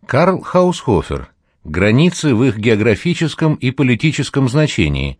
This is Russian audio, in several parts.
Карл Хаусхофер. Границы в их географическом и политическом значении.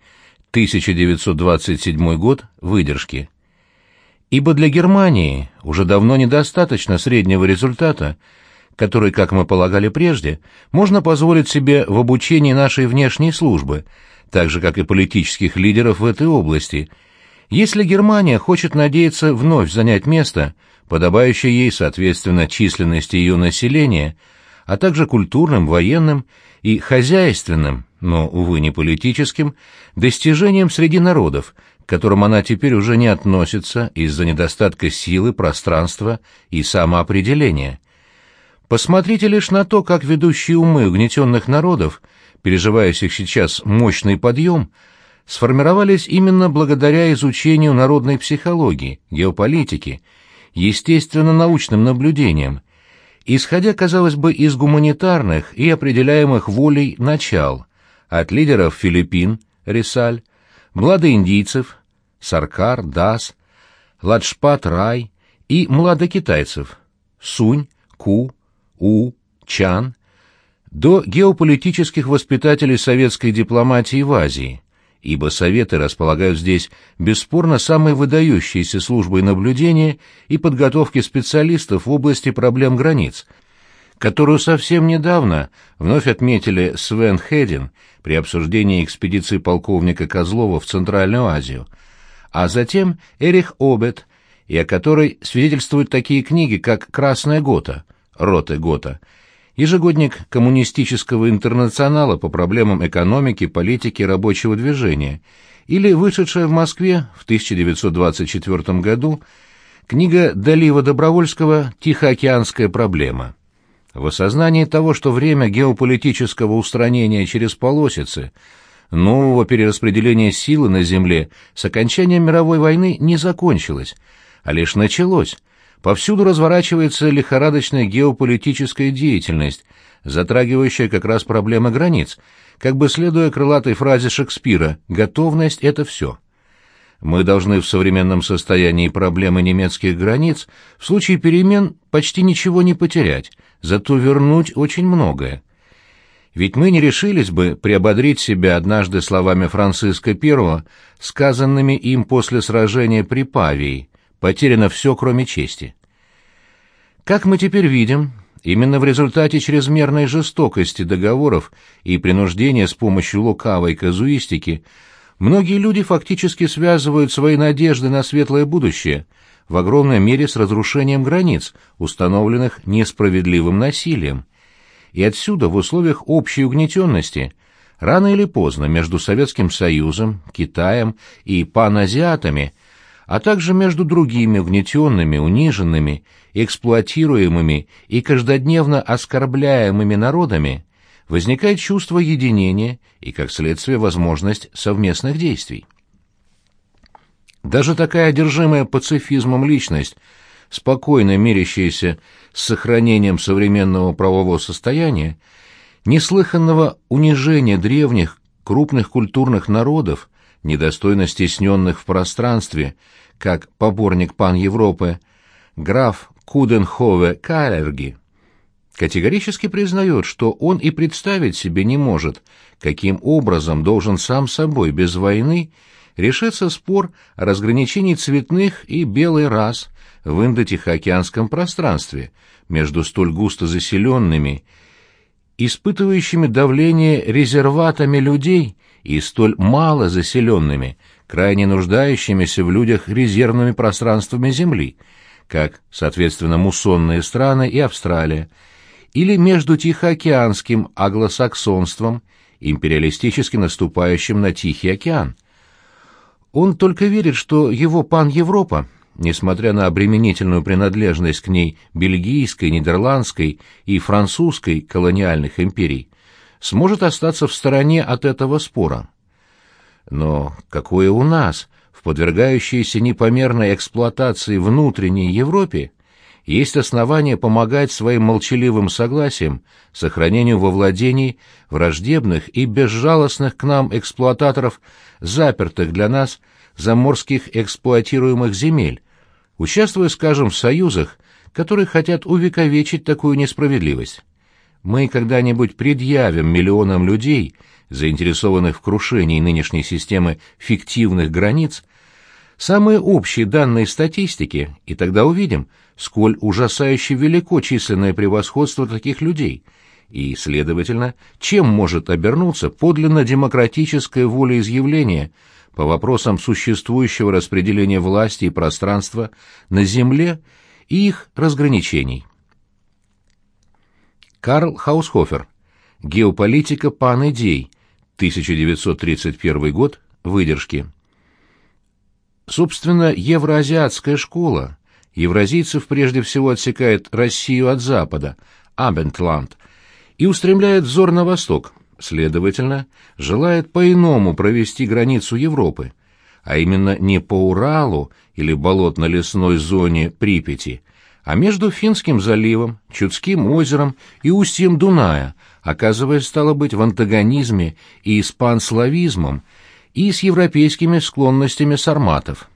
1927 год. Выдержки. Ибо для Германии уже давно недостаточно среднего результата, который, как мы полагали прежде, можно позволить себе в обучении нашей внешней службы, так же, как и политических лидеров в этой области. Если Германия хочет надеяться вновь занять место, подобающее ей соответственно численности ее населения, а также культурным, военным и хозяйственным, но, увы, не политическим, достижением среди народов, к которым она теперь уже не относится из-за недостатка силы, пространства и самоопределения. Посмотрите лишь на то, как ведущие умы угнетенных народов, переживающих сейчас мощный подъем, сформировались именно благодаря изучению народной психологии, геополитики, естественно-научным наблюдениям, исходя, казалось бы, из гуманитарных и определяемых волей начал, от лидеров Филиппин, Рисаль, младоиндийцев, Саркар, Дас, Ладжпат Рай и младокитайцев, Сунь, Ку, У, Чан, до геополитических воспитателей советской дипломатии в Азии, ибо Советы располагают здесь бесспорно самой выдающейся службой наблюдения и подготовки специалистов в области проблем границ, которую совсем недавно вновь отметили Свен Хедин при обсуждении экспедиции полковника Козлова в Центральную Азию, а затем Эрих Обет, и о которой свидетельствуют такие книги, как «Красная Гота», «Роте Гота», ежегодник Коммунистического интернационала по проблемам экономики, политики и рабочего движения, или вышедшая в Москве в 1924 году книга Далива Добровольского «Тихоокеанская проблема». В осознании того, что время геополитического устранения через полосицы, нового перераспределения силы на Земле с окончанием мировой войны не закончилось, а лишь началось, повсюду разворачивается лихорадочная геополитическая деятельность, затрагивающая как раз проблемы границ, как бы следуя крылатой фразе Шекспира «готовность — это все». Мы должны в современном состоянии проблемы немецких границ в случае перемен почти ничего не потерять, зато вернуть очень многое. Ведь мы не решились бы приободрить себя однажды словами Франциска I, сказанными им после сражения при Павии: «Потеряно все, кроме чести». Как мы теперь видим, именно в результате чрезмерной жестокости договоров и принуждения с помощью лукавой казуистики многие люди фактически связывают свои надежды на светлое будущее в огромной мере с разрушением границ, установленных несправедливым насилием. И отсюда, в условиях общей угнетенности, рано или поздно между Советским Союзом, Китаем и паназиатами, а также между другими угнетенными, униженными, эксплуатируемыми и каждодневно оскорбляемыми народами, возникает чувство единения и, как следствие, возможность совместных действий. Даже такая одержимая пацифизмом личность, спокойно мирящаяся с сохранением современного правового состояния, неслыханного унижения древних крупных культурных народов, недостойно стесненных в пространстве, как поборник пан-Европы, граф Куденхове-Калерги, категорически признает, что он и представить себе не может, каким образом должен сам собой без войны решиться спор о разграничении цветных и белой рас в индо-тихоокеанском пространстве между столь густо заселенными, испытывающими давление резерватами людей и столь мало заселенными, крайне нуждающимися в людях резервными пространствами Земли, как, соответственно, муссонные страны и Австралия, или между тихоокеанским англосаксонством, империалистически наступающим на Тихий океан. Он только верит, что его пан-Европа, несмотря на обременительную принадлежность к ней бельгийской, нидерландской и французской колониальных империй, сможет остаться в стороне от этого спора. Но какое у нас, в подвергающейся непомерной эксплуатации внутренней Европе, есть основания помогать своим молчаливым согласием сохранению во владении враждебных и безжалостных к нам эксплуататоров, запертых для нас заморских эксплуатируемых земель, участвуя, скажем, в союзах, которые хотят увековечить такую несправедливость. мы когда-нибудь предъявим миллионам людей, заинтересованных в крушении нынешней системы фиктивных границ, самые общие данные статистики, и тогда увидим, сколь ужасающе велико численное превосходство таких людей, и, следовательно, чем может обернуться подлинно демократическое волеизъявление по вопросам существующего распределения власти и пространства на Земле и их разграничений. Карл Хаусхофер. Геополитика пан-идей. 1931 год. Выдержки. Собственно, евроазиатская школа евразийцев прежде всего отсекает Россию от Запада, Абендланд, и устремляет взор на восток, следовательно, желает по-иному провести границу Европы, а именно не по Уралу или болотно-лесной зоне Припяти, а между Финским заливом, Чудским озером и устьем Дуная, оказываясь, стало быть, в антагонизме и с панславизмом, и с европейскими склонностями сарматов.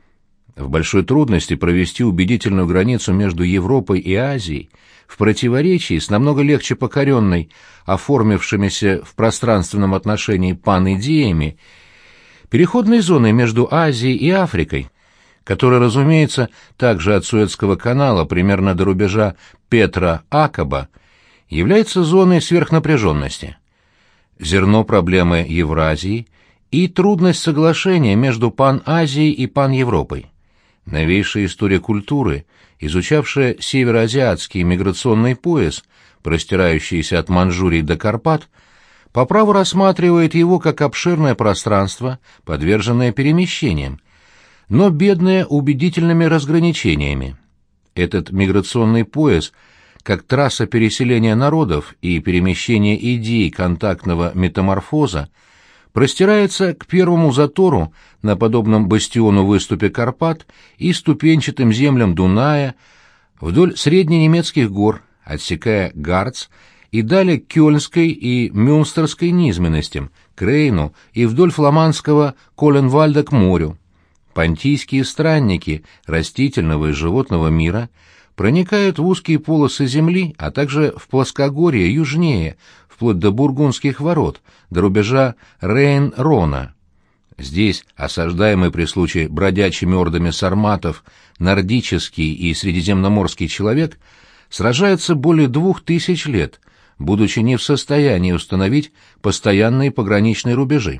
В большой трудности провести убедительную границу между Европой и Азией, в противоречии с намного легче покоренной, оформившимися в пространственном отношении пан-идеями, переходной зоной между Азией и Африкой, которая, разумеется, также от Суэцкого канала примерно до рубежа Петра-Акаба, является зоной сверхнапряженности. Зерно проблемы Евразии и трудность соглашения между пан-Азией и пан-Европой. Новейшая история культуры, изучавшая североазиатский миграционный пояс, простирающийся от Манчжурии до Карпат, по праву рассматривает его как обширное пространство, подверженное перемещениям, но бедное убедительными разграничениями. Этот миграционный пояс, как трасса переселения народов и перемещения идей контактного метаморфоза, простирается к первому затору на подобном бастиону выступе Карпат и ступенчатым землям Дуная вдоль средненемецких гор, отсекая Гарц, и далее к Кёльнской и Мюнстерской низменностям, к Рейну и вдоль фламандского Коленвальда к морю. Понтийские странники растительного и животного мира проникают в узкие полосы земли, а также в плоскогорье южнее, вплоть до Бургундских ворот, до рубежа Рейн-Рона. Здесь, осаждаемый при случае бродячими ордами сарматов, нордический и средиземноморский человек сражается более 2000 лет, будучи не в состоянии установить постоянные пограничные рубежи.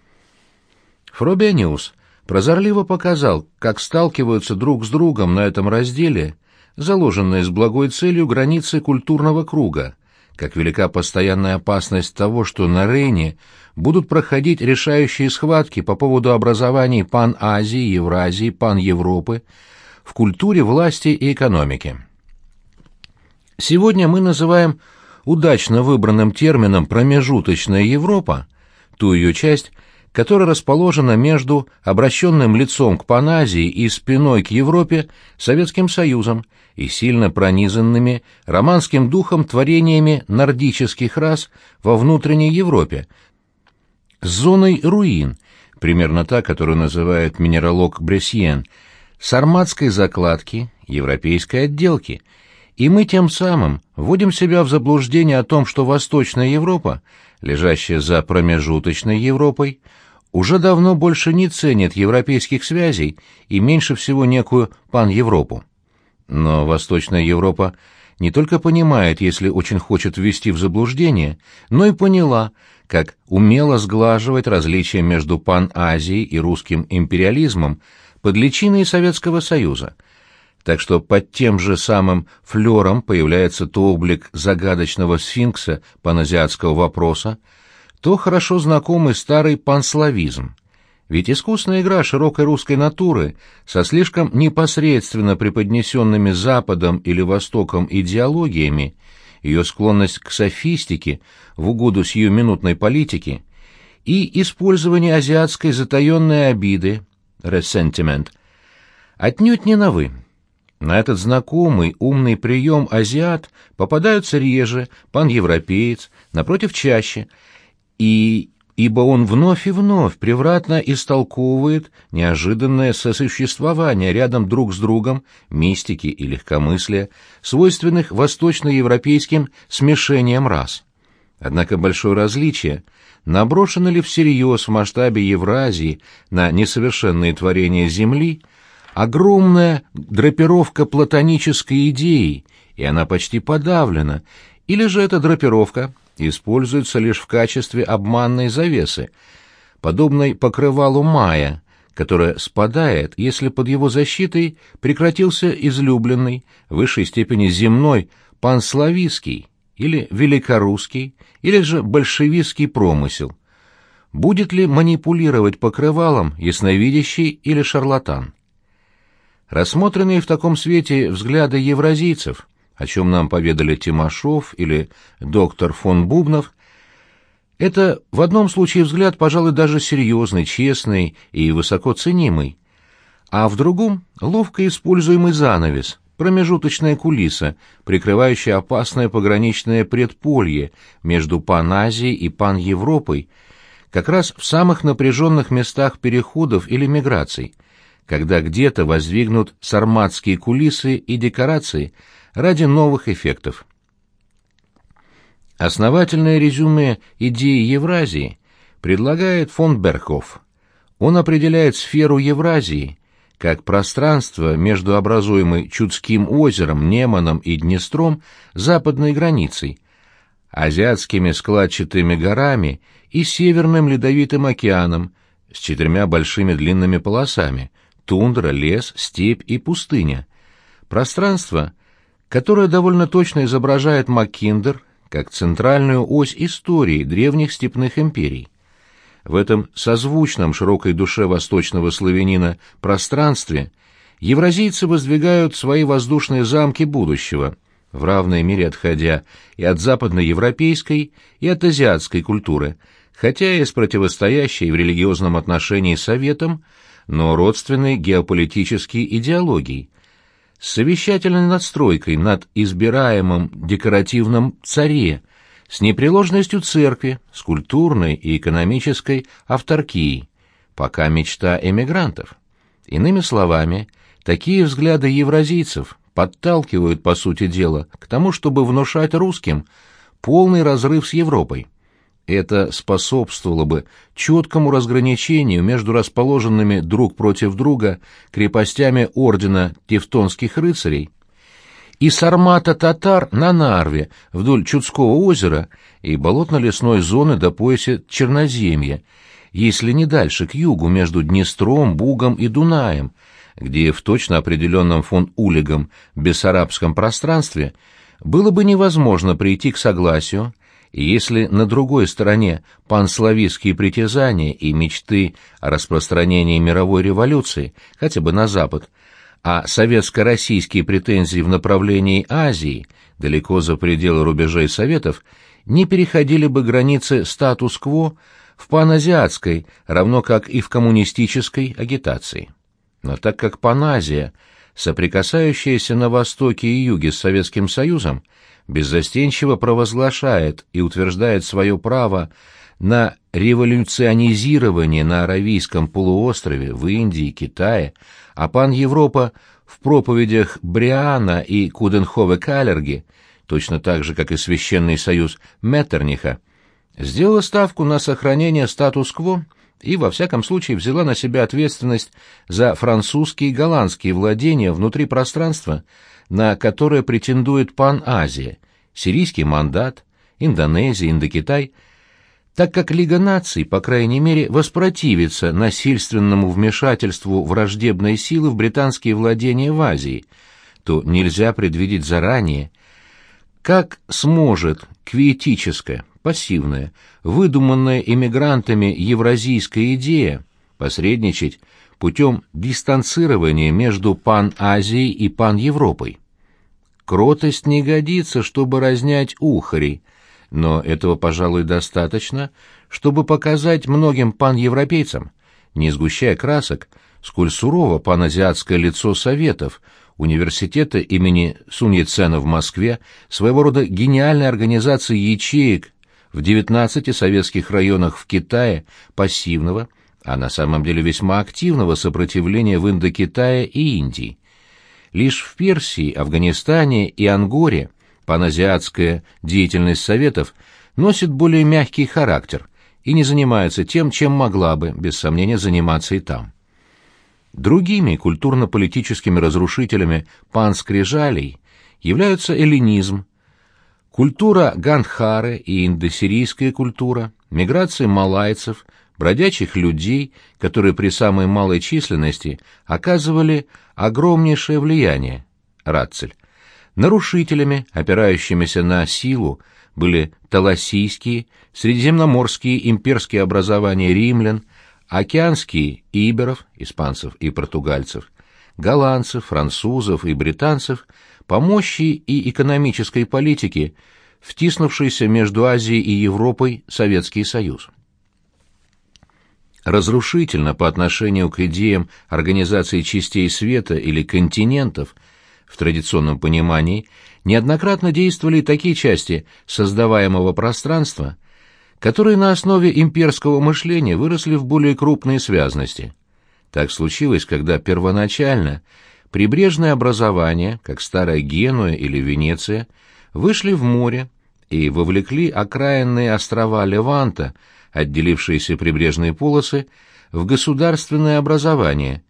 Фробениус прозорливо показал, как сталкиваются друг с другом на этом разделе заложенные с благой целью границы культурного круга, как велика постоянная опасность того, что на Рейне будут проходить решающие схватки по поводу образований пан-Азии, Евразии, пан-Европы в культуре, власти и экономике. Сегодня мы называем удачно выбранным термином «промежуточная Европа» ту ее часть, которая расположена между обращенным лицом к Паназии и спиной к Европе Советским Союзом и сильно пронизанными романским духом творениями нордических рас во внутренней Европе, с зоной руин, примерно та, которую называет минералог Бресьен, сарматской закладки, европейской отделки, и мы тем самым вводим себя в заблуждение о том, что Восточная Европа, лежащая за промежуточной Европой, уже давно больше не ценит европейских связей и меньше всего некую пан-Европу. Но Восточная Европа не только понимает, если очень хочет ввести в заблуждение, но и поняла, как умело сглаживать различия между пан-Азией и русским империализмом под личиной Советского Союза. Так что под тем же самым флером появляется то облик загадочного сфинкса паназиатского вопроса, то хорошо знакомый старый панславизм. Ведь искусная игра широкой русской натуры со слишком непосредственно преподнесенными Западом или Востоком идеологиями, ее склонность к софистике в угоду сиюминутной политике и использование азиатской затаенной обиды, ресентимент, отнюдь не новы. На этот знакомый умный прием азиат попадаются реже, паневропеец, напротив, чаще, и ибо он вновь и вновь превратно истолковывает неожиданное сосуществование рядом друг с другом мистики и легкомыслия, свойственных восточноевропейским смешениям рас. Однако большое различие, наброшено ли всерьез в масштабе Евразии на несовершенные творения Земли, огромная драпировка платонической идеи, и она почти подавлена, или же эта драпировка используется лишь в качестве обманной завесы, подобной покрывалу Майя, которое спадает, если под его защитой прекратился излюбленный, в высшей степени земной, панславистский или великорусский, или же большевистский промысел. Будет ли манипулировать покрывалом ясновидящий или шарлатан? Рассмотренные в таком свете взгляды евразийцев, о чем нам поведали Тимошов или доктор фон Бубнов, это в одном случае взгляд, пожалуй, даже серьезный, честный и высоко ценимый, а в другом — ловко используемый занавес, промежуточная кулиса, прикрывающая опасное пограничное предполье между Пан-Азией и Пан-Европой, как раз в самых напряженных местах переходов или миграций, когда где-то воздвигнут сарматские кулисы и декорации ради новых эффектов. Основательное резюме идеи Евразии предлагает фон Беркhoф. Он определяет сферу Евразии как пространство между образуемой Чудским озером, Неманом и Днестром западной границей, азиатскими складчатыми горами и Северным Ледовитым океаном с 4 большими длинными полосами — тундра, лес, степь и пустыня. Пространство, которое довольно точно изображает Маккиндер как центральную ось истории древних степных империй. В этом созвучном широкой душе восточного славянина пространстве евразийцы воздвигают свои воздушные замки будущего, в равной мере отходя и от западноевропейской, и от азиатской культуры, хотя и с противостоящей в религиозном отношении советам, но родственной геополитической идеологией, с совещательной надстройкой над избираемым декоративным царе, с непреложностью церкви, с культурной и экономической авторкией, пока мечта эмигрантов. Иными словами, такие взгляды евразийцев подталкивают, по сути дела, к тому, чтобы внушать русским полный разрыв с Европой. Это способствовало бы четкому разграничению между расположенными друг против друга крепостями ордена тевтонских рыцарей и сармата-татар на Нарве вдоль Чудского озера и болотно-лесной зоны до пояса Черноземья, если не дальше, к югу, между Днестром, Бугом и Дунаем, где в точно определенном фон Улигом бессарабском пространстве было бы невозможно прийти к согласию, и если на другой стороне панславистские притязания и мечты о распространении мировой революции, хотя бы на Запад, а советско-российские претензии в направлении Азии, далеко за пределы рубежей Советов, не переходили бы границы статус-кво в паназиатской, равно как и в коммунистической агитации. Но так как Паназия, соприкасающаяся на востоке и юге с Советским Союзом, беззастенчиво провозглашает и утверждает свое право на революционизирование на Аравийском полуострове, в Индии, Китае, а Пан-Европа в проповедях Бриана и Куденхове-Каллерги, точно так же, как и Священный Союз Меттерниха, сделала ставку на сохранение статус-кво и, во всяком случае, взяла на себя ответственность за французские и голландские владения внутри пространства, на которое претендует Пан-Азия, сирийский мандат, Индонезия, Индокитай, так как Лига наций, по крайней мере, воспротивится насильственному вмешательству враждебной силы в британские владения в Азии, то нельзя предвидеть заранее, как сможет квиетическая, пассивная, выдуманная эмигрантами евразийская идея посредничать путем дистанцирования между Пан-Азией и Пан-Европой. Кротость не годится, чтобы разнять ухарей, но этого, пожалуй, достаточно, чтобы показать многим пан-европейцам, не сгущая красок, сколь сурово паназиатское лицо Советов, университета имени Сунь Яцена в Москве, своего рода гениальной организации ячеек в 19 советских районах в Китае пассивного, а на самом деле весьма активного сопротивления в Индокитае и Индии. Лишь в Персии, Афганистане и Ангоре паназиатская деятельность Советов носит более мягкий характер и не занимается тем, чем могла бы, без сомнения, заниматься и там. Другими культурно-политическими разрушителями панскрижалей являются эллинизм, культура Гандхары и индосирийская культура, миграция малайцев, бродячих людей, которые при самой малой численности оказывали огромнейшее влияние, Рацель. Нарушителями, опирающимися на силу, были талассийские, средиземноморские имперские образования римлян, океанские иберов, испанцев и португальцев, голландцев, французов и британцев, по мощи и экономической политике, втиснувшийся между Азией и Европой Советский Союз. Разрушительно по отношению к идеям организации частей света или континентов в традиционном понимании неоднократно действовали такие части создаваемого пространства, которые на основе имперского мышления выросли в более крупные связности. Так случилось, когда первоначально прибрежные образования, как старая Генуя или Венеция, вышли в море и вовлекли окраинные острова Леванта, отделившиеся прибрежные полосы, в государственное образование,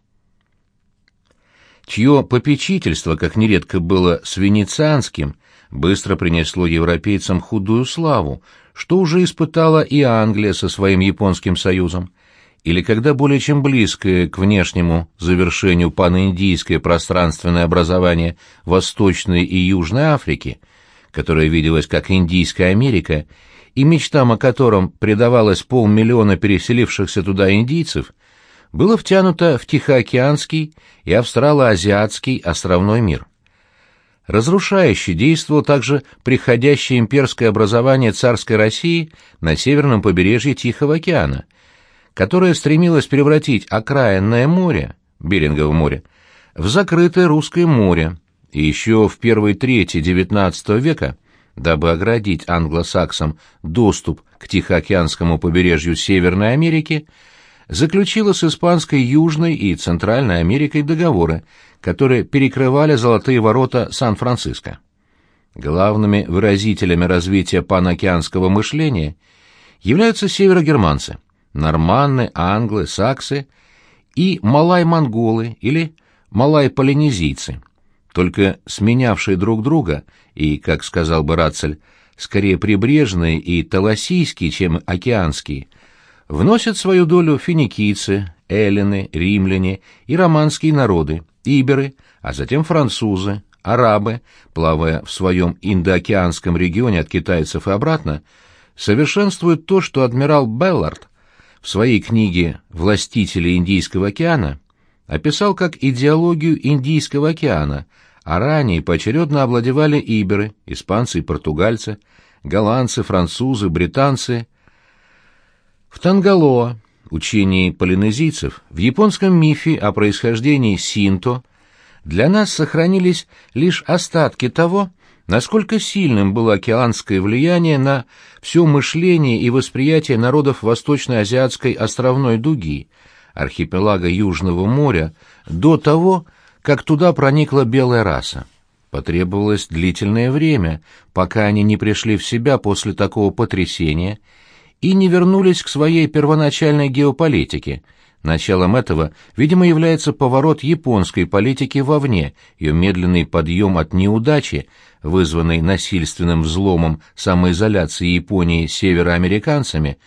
чье попечительство, как нередко было с венецианским, быстро принесло европейцам худую славу, что уже испытала и Англия со своим Японским союзом, или когда более чем близкое к внешнему завершению паноиндийское пространственное образование Восточной и Южной Африки, которое виделось как Индийская Америка, и мечтам о котором предавалось 500 000 переселившихся туда индийцев, было втянуто в Тихоокеанский и Австралоазиатский островной мир. Разрушающе действовало также приходящее имперское образование царской России на северном побережье Тихого океана, которое стремилось превратить окраинное море, Берингово море, в закрытое русское море, и еще в первой трети XIX века, дабы оградить англосаксам доступ к Тихоокеанскому побережью Северной Америки, заключила с Испанской Южной и Центральной Америкой договоры, которые перекрывали золотые ворота Сан-Франциско. Главными выразителями развития панокеанского мышления являются северогерманцы, норманны, англы, саксы и малай-монголы или малай-полинезийцы, только сменявшие друг друга и, как сказал бы Рацель, скорее прибрежные и талассийские, чем океанские, вносят свою долю финикийцы, эллины, римляне и романские народы, иберы, а затем французы, арабы, плавая в своем индоокеанском регионе от китайцев и обратно, совершенствуют то, что адмирал Беллард в своей книге «Властители Индийского океана» описал как идеологию Индийского океана, а ранее поочередно овладевали иберы, испанцы и португальцы, голландцы, французы, британцы. В Тангалоа, учении полинезийцев, в японском мифе о происхождении синто, для нас сохранились лишь остатки того, насколько сильным было океанское влияние на все мышление и восприятие народов Восточно-Азиатской островной дуги, архипелага Южного моря, до того, как туда проникла белая раса. Потребовалось длительное время, пока они не пришли в себя после такого потрясения и не вернулись к своей первоначальной геополитике. Началом этого, видимо, является поворот японской политики вовне, ее медленный подъем от неудачи, вызванный насильственным взломом самоизоляции Японии североамериканцами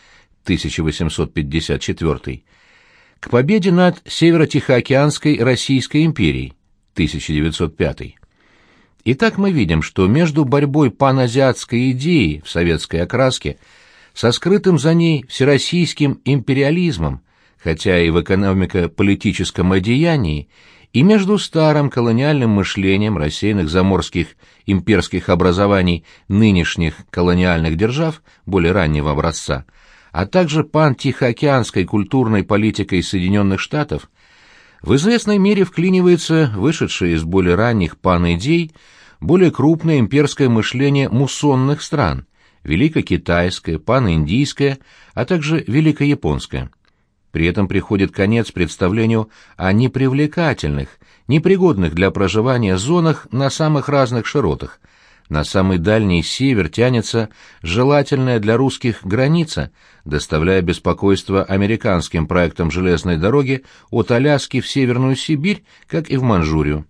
1854, к победе над Северо-Тихоокеанской Российской империей 1905. Итак, мы видим, что между борьбой паназиатской идеи в советской окраске со скрытым за ней всероссийским империализмом, хотя и в экономико-политическом одеянии, и между старым колониальным мышлением рассеянных заморских имперских образований нынешних колониальных держав более раннего образца, а также пантихоокеанской культурной политикой Соединенных Штатов, в известной мере вклинивается вышедшее из более ранних пан-идей более крупное имперское муссонных стран, великокитайское, паниндийское, а также великояпонское. При этом приходит конец представлению о непривлекательных, непригодных для проживания зонах на самых разных широтах. На самый дальний север тянется желательная для русских граница, доставляя беспокойство американским проектам железной дороги от Аляски в Северную Сибирь, как и в Манчжурию.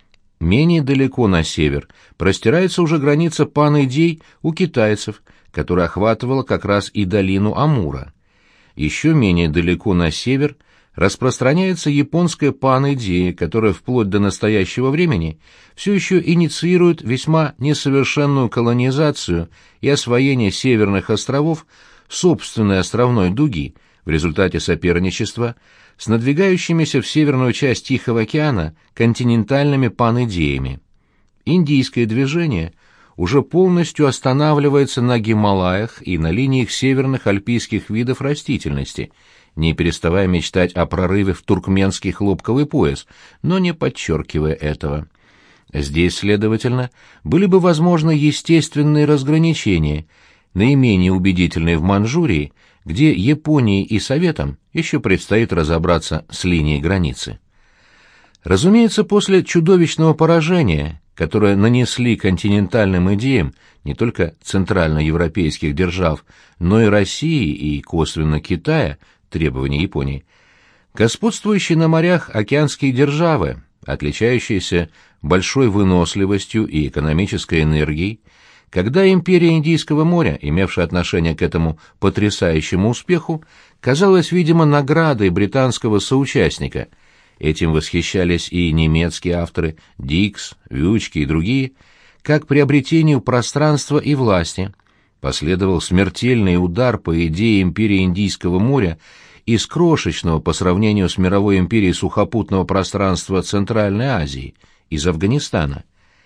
Менее далеко на север простирается уже граница Пан-Идей у китайцев, которая охватывала как раз и долину Амура. Еще менее далеко на север распространяется японская Пан-Идея, которая вплоть до настоящего времени все еще инициирует весьма несовершенную колонизацию и освоение северных островов собственной островной дуги в результате соперничества с надвигающимися в северную часть Тихого океана континентальными Пан-Идеями. Индийское движение уже полностью останавливается на Гималаях и на линиях северных альпийских видов растительности, не переставая мечтать о прорыве в туркменский хлопковый пояс, но не подчеркивая этого. Здесь, следовательно, были бы возможны естественные разграничения, наименее убедительные в Манчжурии, где Японии и Советам еще предстоит разобраться с линией границы. Разумеется, после чудовищного поражения, которое нанесли континентальным идеям не только центральноевропейских держав, но и России и косвенно Китая, требования Японии, господствующие на морях океанские державы, отличающиеся большой выносливостью и экономической энергией, когда империя Индийского моря, имевшая отношение к этому потрясающему успеху, казалась, видимо, наградой британского соучастника. Этим восхищались и немецкие авторы Дикс, Вючки и другие, как приобретению пространства и власти. Последовал смертельный удар по идее империи Индийского моря из крошечного по сравнению с мировой империей сухопутного пространства Центральной Азии, из Афганистана.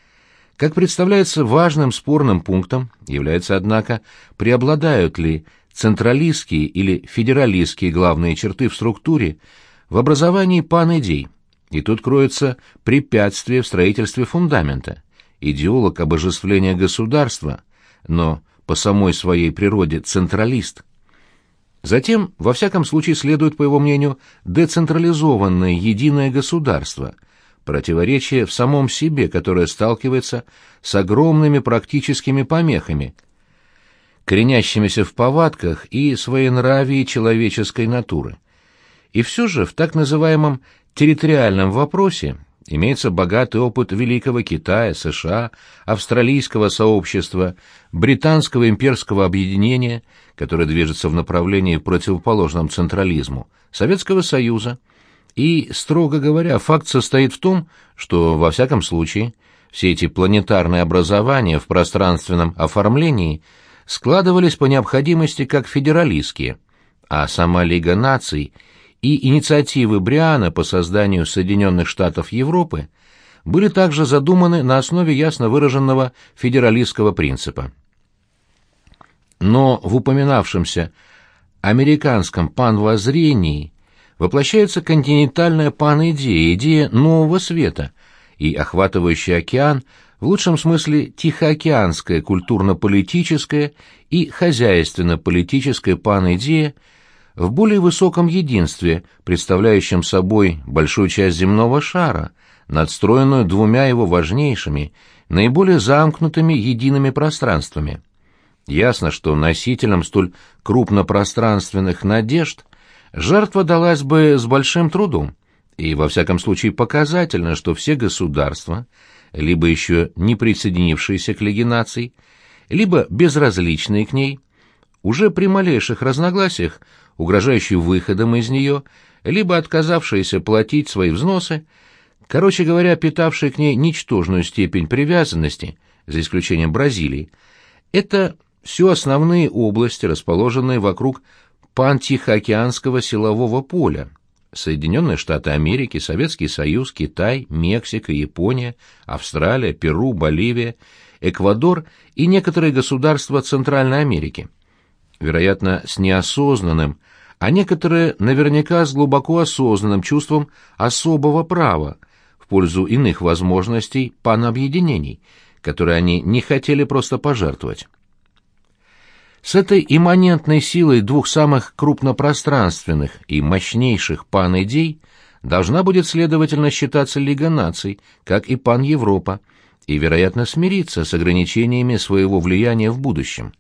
Как представляется, важным спорным пунктом является, однако, преобладают ли централистские или федералистские главные черты в структуре, в образовании Пан-Идей. И тут кроется препятствие в строительстве фундамента. Идеолог обожествления государства, но по самой своей природе централист. Затем, во всяком случае, следует, по его мнению, децентрализованное единое государство, противоречие в самом себе, которое сталкивается с огромными практическими помехами, коренящимися в повадках и своенравии человеческой натуры. И все же в так называемом территориальном вопросе имеется богатый опыт Великого Китая, США, австралийского сообщества, британского имперского объединения, которое движется в направлении противоположном централизму, Советского Союза. И, строго говоря, факт состоит в том, что, во всяком случае, все эти планетарные образования в пространственном оформлении складывались по необходимости как федералистские, а сама Лига наций и инициативы Бриана по созданию Соединенных Штатов Европы были также задуманы на основе ясно выраженного федералистского принципа. Но в упоминавшемся американском панвоззрении воплощается континентальная пан-идея, идея нового света, и охватывающий океан в лучшем смысле тихоокеанская культурно-политическая и хозяйственно-политическая пан-идея в более высоком единстве, представляющем собой большую часть земного шара, надстроенную двумя его важнейшими, наиболее замкнутыми едиными пространствами. Ясно, что носителям столь крупнопространственных надежд жертва далась бы с большим трудом, и во всяком случае показательно, что все государства, либо еще не присоединившиеся к Лиге наций, либо безразличные к ней, уже при малейших разногласиях, угрожающие выходом из нее, либо отказавшиеся платить свои взносы, короче говоря, питавшие к ней ничтожную степень привязанности, за исключением Бразилии, это все основные области, расположенные вокруг пантихоокеанского силового поля: Соединенные Штаты Америки, Советский Союз, Китай, Мексика, Япония, Австралия, Перу, Боливия, Эквадор и некоторые государства Центральной Америки. Вероятно, с неосознанным, а некоторые наверняка с глубоко осознанным чувством особого права в пользу иных возможностей панобъединений, которые они не хотели просто пожертвовать. С этой имманентной силой двух самых крупнопространственных и мощнейших пан-идей должна будет, следовательно, считаться Лига наций, как и пан-Европа, и, вероятно, смириться с ограничениями своего влияния в будущем.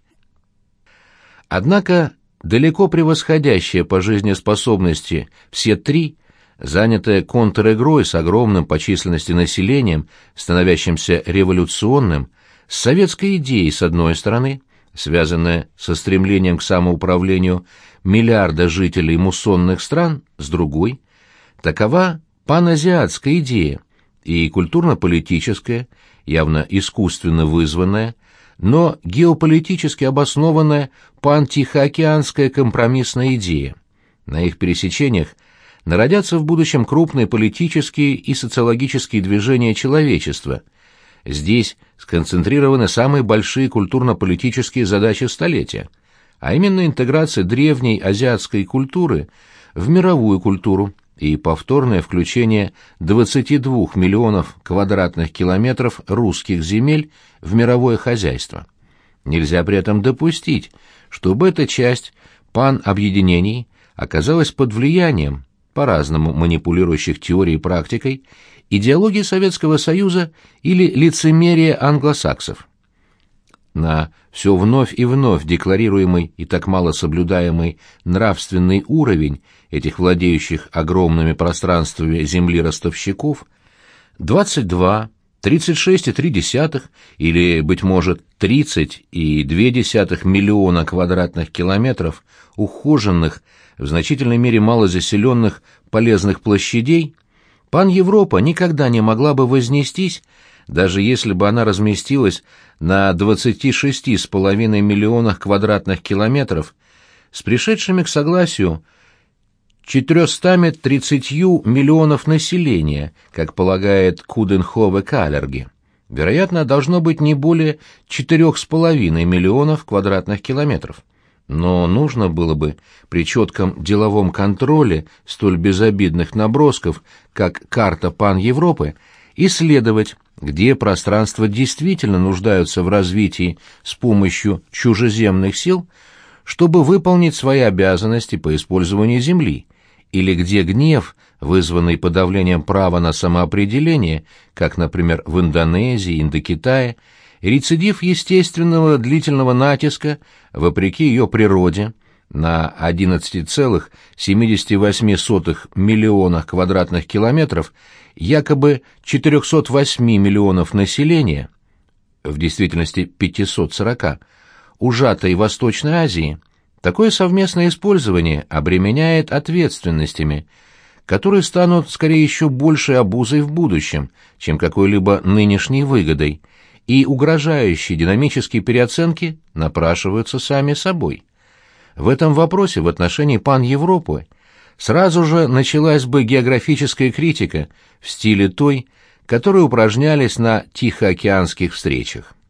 Однако далеко превосходящие по жизнеспособности все три, занятые контр-игрой с огромным по численности населением, становящимся революционным, с советской идеей с одной стороны, связанная со стремлением к самоуправлению миллиарда жителей муссонных стран, с другой, такова паназиатская идея и культурно-политическая, явно искусственно вызванная, но геополитически обоснованная пантихоокеанская компромиссная идея. На их пересечениях народятся в будущем крупные политические и социологические движения человечества. Здесь сконцентрированы самые большие культурно-политические задачи столетия, а именно интеграция древней азиатской культуры в мировую культуру и повторное включение 22 миллионов квадратных километров русских земель в мировое хозяйство. Нельзя при этом допустить, чтобы эта часть панобъединений оказалась под влиянием, по-разному манипулирующих теорией и практикой, идеологии Советского Союза или лицемерия англосаксов. На все вновь и вновь декларируемый и так мало соблюдаемый нравственный уровень этих владеющих огромными пространствами земли ростовщиков 22, 36,3 или, быть может, 30,2 миллиона квадратных километров ухоженных, в значительной мере малозаселенных полезных площадей, пан-Европа никогда не могла бы вознестись, даже если бы она разместилась на 26,5 миллионах квадратных километров с пришедшими к согласию 430 миллионов населения, как полагает Куденхове-Каллерги. Вероятно, должно быть не более 4,5 миллионов квадратных километров. Но нужно было бы при четком деловом контроле столь безобидных набросков, как карта пан-Европы, исследовать, где пространства действительно нуждаются в развитии с помощью чужеземных сил, чтобы выполнить свои обязанности по использованию земли, или где гнев, вызванный подавлением права на самоопределение, как, например, в Индонезии, Индокитае, рецидив естественного длительного натиска, вопреки ее природе, на 11,78 миллионах квадратных километров якобы 408 миллионов населения, в действительности 540, ужатой Восточной Азии, такое совместное использование обременяет ответственностями, которые станут скорее еще большей обузой в будущем, чем какой-либо нынешней выгодой, и угрожающие динамические переоценки напрашиваются сами собой. В этом вопросе в отношении пан-Европы сразу же началась бы географическая критика в стиле той, которой упражнялись на Тихоокеанских встречах.